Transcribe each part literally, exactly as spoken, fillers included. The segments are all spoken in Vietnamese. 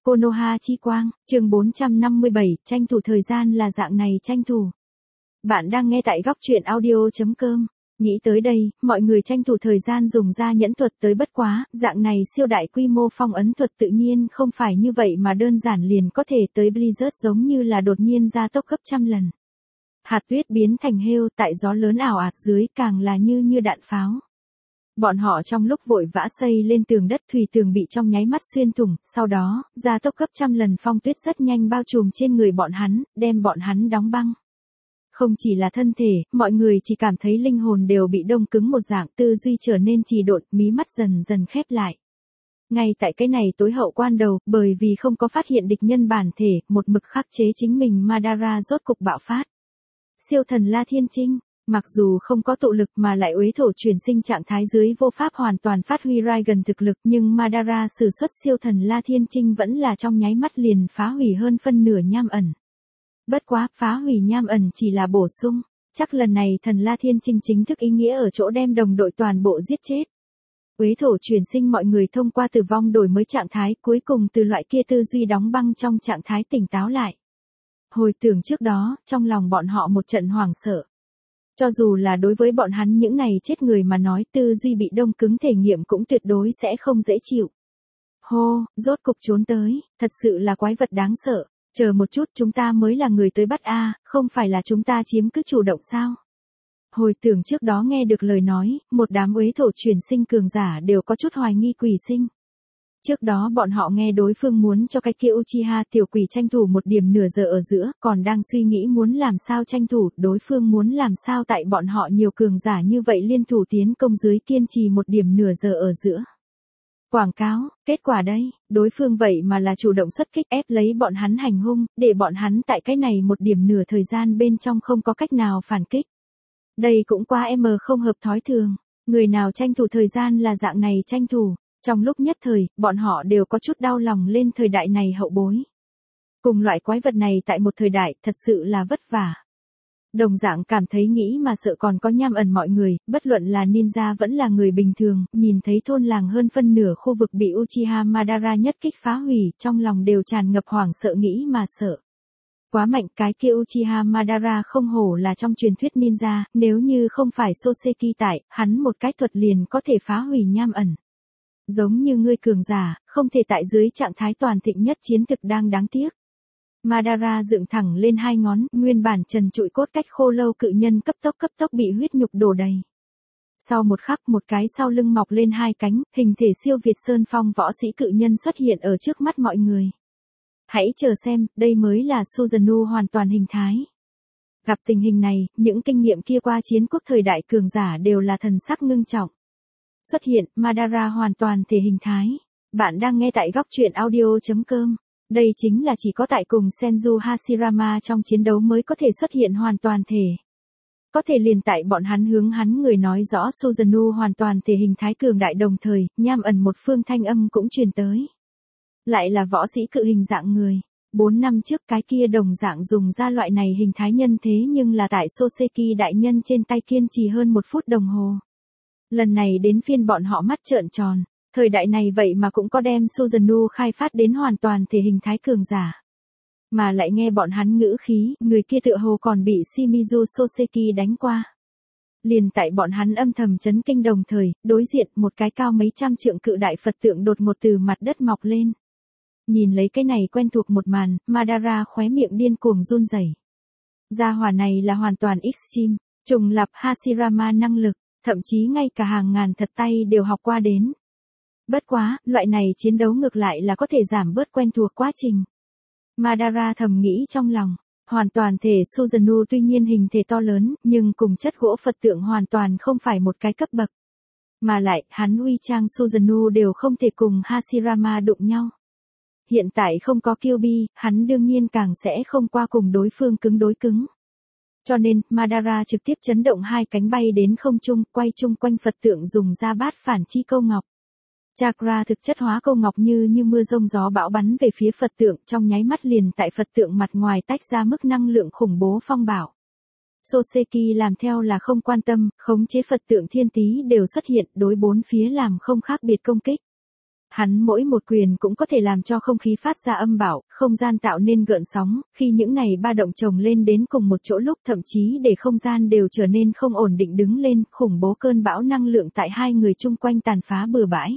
Konoha chi quang, chương bốn trăm năm mươi bảy, tranh thủ thời gian là dạng này tranh thủ. Bạn đang nghe tại góc truyện audio.com. Nghĩ tới đây, mọi người tranh thủ thời gian dùng ra nhẫn thuật tới bất quá, dạng này siêu đại quy mô phong ấn thuật tự nhiên không phải như vậy mà đơn giản liền có thể tới Blizzard giống như là đột nhiên gia tốc gấp trăm lần. Hạt tuyết biến thành hêu tại gió lớn ảo ạt dưới càng là như như đạn pháo. Bọn họ trong lúc vội vã xây lên tường đất thủy tường bị trong nháy mắt xuyên thủng, sau đó, gia tốc gấp trăm lần phong tuyết rất nhanh bao trùm trên người bọn hắn, đem bọn hắn đóng băng. Không chỉ là thân thể, mọi người chỉ cảm thấy linh hồn đều bị đông cứng một dạng, tư duy trở nên trì độn, mí mắt dần dần khép lại. Ngay tại cái này tối hậu quan đầu, bởi vì không có phát hiện địch nhân bản thể, một mực khắc chế chính mình Madara rốt cục bạo phát. Siêu thần La Thiên Trinh. Mặc dù không có tụ lực mà lại uế thổ chuyển sinh trạng thái dưới vô pháp hoàn toàn phát huy Raigan thực lực, nhưng Madara sử xuất siêu thần La Thiên Trinh vẫn là trong nháy mắt liền phá hủy hơn phân nửa nham ẩn. Bất quá, phá hủy nham ẩn chỉ là bổ sung, chắc lần này thần La Thiên Trinh chính thức ý nghĩa ở chỗ đem đồng đội toàn bộ giết chết. Uế thổ chuyển sinh mọi người thông qua tử vong đổi mới trạng thái, cuối cùng từ loại kia tư duy đóng băng trong trạng thái tỉnh táo lại. Hồi tưởng trước đó, trong lòng bọn họ một trận hoảng sợ. Cho dù là đối với bọn hắn những này chết người mà nói, tư duy bị đông cứng thể nghiệm cũng tuyệt đối sẽ không dễ chịu. Hô, rốt cục trốn tới, thật sự là quái vật đáng sợ, chờ một chút chúng ta mới là người tới bắt a, không phải là chúng ta chiếm cứ chủ động sao? Hồi tưởng trước đó nghe được lời nói, một đám uế thổ chuyển sinh cường giả đều có chút hoài nghi quỷ sinh. Trước đó bọn họ nghe đối phương muốn cho cái kia Uchiha tiểu quỷ tranh thủ một điểm nửa giờ ở giữa, còn đang suy nghĩ muốn làm sao tranh thủ, đối phương muốn làm sao tại bọn họ nhiều cường giả như vậy liên thủ tiến công dưới kiên trì một điểm nửa giờ ở giữa. Quảng cáo, kết quả đây, đối phương vậy mà là chủ động xuất kích ép lấy bọn hắn hành hung, để bọn hắn tại cái này một điểm nửa thời gian bên trong không có cách nào phản kích. Đây cũng quá em không hợp thói thường, người nào tranh thủ thời gian là dạng này tranh thủ. Trong lúc nhất thời, bọn họ đều có chút đau lòng lên thời đại này hậu bối. Cùng loại quái vật này tại một thời đại thật sự là vất vả. Đồng dạng cảm thấy nghĩ mà sợ còn có nham ẩn mọi người, bất luận là ninja vẫn là người bình thường, nhìn thấy thôn làng hơn phân nửa khu vực bị Uchiha Madara nhất kích phá hủy, trong lòng đều tràn ngập hoảng sợ nghĩ mà sợ. Quá mạnh, cái kia Uchiha Madara không hổ là trong truyền thuyết ninja, nếu như không phải Soseki tại, hắn một cái thuật liền có thể phá hủy nham ẩn. Giống như ngươi cường giả, không thể tại dưới trạng thái toàn thịnh nhất chiến thực đang đáng tiếc. Madara dựng thẳng lên hai ngón, nguyên bản trần trụi cốt cách khô lâu cự nhân cấp tốc cấp tốc bị huyết nhục đổ đầy. Sau một khắc một cái sau lưng mọc lên hai cánh, hình thể siêu việt sơn phong võ sĩ cự nhân xuất hiện ở trước mắt mọi người. Hãy chờ xem, đây mới là Susanoo hoàn toàn hình thái. Gặp tình hình này, những kinh nghiệm kia qua chiến quốc thời đại cường giả đều là thần sắc ngưng trọng. Xuất hiện, Madara hoàn toàn thể hình thái. Bạn đang nghe tại góc truyện audio.com. Đây chính là chỉ có tại cùng Senju Hashirama trong chiến đấu mới có thể xuất hiện hoàn toàn thể. Có thể liền tại bọn hắn hướng hắn người nói rõ Susanoo hoàn toàn thể hình thái cường đại đồng thời, nham ẩn một phương thanh âm cũng truyền tới. Lại là võ sĩ cự hình dạng người. Bốn năm trước cái kia đồng dạng dùng ra loại này hình thái nhân thế nhưng là tại Soseki đại nhân trên tay kiên trì hơn một phút đồng hồ. Lần này đến phiên bọn họ mắt trợn tròn, thời đại này vậy mà cũng có đem Susanoo khai phát đến hoàn toàn thể hình thái cường giả. Mà lại nghe bọn hắn ngữ khí, người kia tựa hồ còn bị Shimizu Soseki đánh qua. Liền tại bọn hắn âm thầm chấn kinh đồng thời, đối diện một cái cao mấy trăm trượng cự đại Phật tượng đột ngột từ mặt đất mọc lên. Nhìn lấy cái này quen thuộc một màn, Madara khóe miệng điên cuồng run rẩy. Gia hỏa này là hoàn toàn extreme, trùng lập Hashirama năng lực. Thậm chí ngay cả hàng ngàn thật tay đều học qua đến. Bất quá, loại này chiến đấu ngược lại là có thể giảm bớt quen thuộc quá trình. Madara thầm nghĩ trong lòng, hoàn toàn thể Susanoo tuy nhiên hình thể to lớn, nhưng cùng chất gỗ Phật tượng hoàn toàn không phải một cái cấp bậc. Mà lại, hắn uy trang Susanoo đều không thể cùng Hashirama đụng nhau. Hiện tại không có Kyuubi, hắn đương nhiên càng sẽ không qua cùng đối phương cứng đối cứng. Cho nên, Madara trực tiếp chấn động hai cánh bay đến không trung, quay chung quanh Phật tượng dùng ra bát phản chi câu ngọc. Chakra thực chất hóa câu ngọc như như mưa rông gió bão bắn về phía Phật tượng, trong nháy mắt liền tại Phật tượng mặt ngoài tách ra mức năng lượng khủng bố phong bảo. Soseki làm theo là không quan tâm, khống chế Phật tượng thiên tý đều xuất hiện đối bốn phía làm không khác biệt công kích. Hắn mỗi một quyền cũng có thể làm cho không khí phát ra âm bạo, không gian tạo nên gợn sóng, khi những này ba động chồng lên đến cùng một chỗ lúc thậm chí để không gian đều trở nên không ổn định đứng lên, khủng bố cơn bão năng lượng tại hai người chung quanh tàn phá bừa bãi.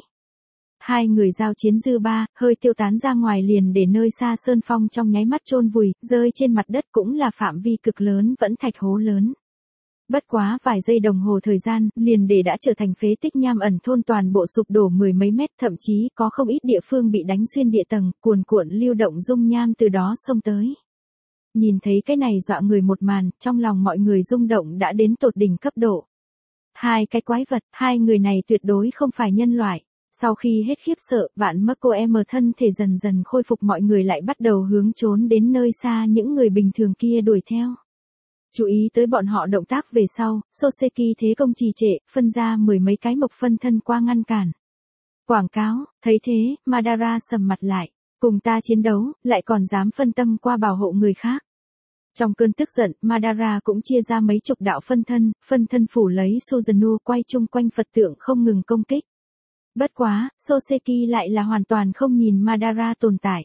Hai người giao chiến dư ba, hơi tiêu tán ra ngoài liền để nơi xa sơn phong trong nháy mắt chôn vùi, rơi trên mặt đất cũng là phạm vi cực lớn vẫn thạch hố lớn. Bất quá vài giây đồng hồ thời gian, liền để đã trở thành phế tích nham ẩn thôn toàn bộ sụp đổ mười mấy mét, thậm chí có không ít địa phương bị đánh xuyên địa tầng, cuồn cuộn lưu động dung nham từ đó xông tới. Nhìn thấy cái này dọa người một màn, trong lòng mọi người rung động đã đến tột đỉnh cấp độ. Hai cái quái vật, hai người này tuyệt đối không phải nhân loại. Sau khi hết khiếp sợ, vạn Marco em thân thể dần dần khôi phục, mọi người lại bắt đầu hướng trốn đến nơi xa những người bình thường kia đuổi theo. Chú ý tới bọn họ động tác về sau, Soseki thế công trì trệ, phân ra mười mấy cái mộc phân thân qua ngăn cản. Quảng cáo, thấy thế, Madara sầm mặt lại, cùng ta chiến đấu, lại còn dám phân tâm qua bảo hộ người khác. Trong cơn tức giận, Madara cũng chia ra mấy chục đạo phân thân, phân thân phủ lấy Susanoo quay chung quanh Phật tượng không ngừng công kích. Bất quá, Soseki lại là hoàn toàn không nhìn Madara tồn tại.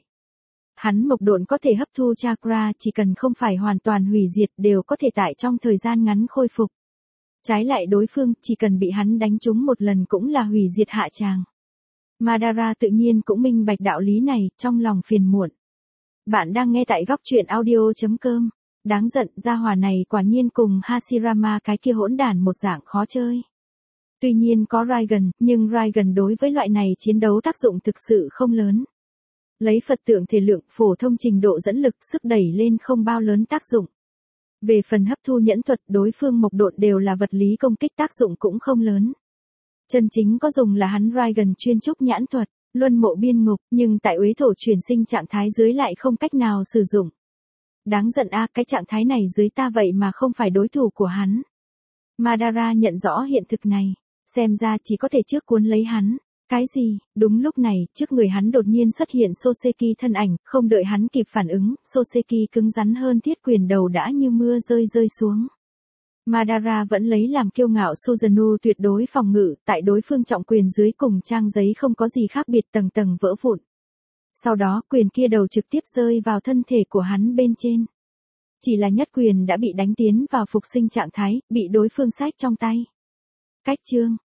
Hắn mộc độn có thể hấp thu chakra, chỉ cần không phải hoàn toàn hủy diệt đều có thể tại trong thời gian ngắn khôi phục. Trái lại đối phương, chỉ cần bị hắn đánh trúng một lần cũng là hủy diệt hạ tràng. Madara tự nhiên cũng minh bạch đạo lý này, trong lòng phiền muộn. Bạn đang nghe tại góc truyện audio chấm com. Đáng giận, gia hỏa này quả nhiên cùng Hashirama cái kia hỗn đản một dạng khó chơi. Tuy nhiên có Raigan, nhưng Raigan đối với loại này chiến đấu tác dụng thực sự không lớn. Lấy Phật tượng thể lượng, phổ thông trình độ dẫn lực, sức đẩy lên không bao lớn tác dụng. Về phần hấp thu nhẫn thuật, đối phương mộc độn đều là vật lý công kích, tác dụng cũng không lớn. Chân chính có dùng là hắn Raigan chuyên trúc nhãn thuật, luân mộ biên ngục, nhưng tại uế thổ chuyển sinh trạng thái dưới lại không cách nào sử dụng. Đáng giận a, cái trạng thái này dưới ta vậy mà không phải đối thủ của hắn. Madara nhận rõ hiện thực này, xem ra chỉ có thể trước cuốn lấy hắn. Cái gì? Đúng lúc này, trước người hắn đột nhiên xuất hiện Soseki thân ảnh, không đợi hắn kịp phản ứng, Soseki cứng rắn hơn thiết quyền đầu đã như mưa rơi rơi xuống. Madara vẫn lấy làm kiêu ngạo Susanoo tuyệt đối phòng ngự, tại đối phương trọng quyền dưới cùng trang giấy không có gì khác biệt, tầng tầng vỡ vụn. Sau đó quyền kia đầu trực tiếp rơi vào thân thể của hắn bên trên. Chỉ là nhất quyền đã bị đánh tiến vào phục sinh trạng thái, bị đối phương xách trong tay. Cách chương,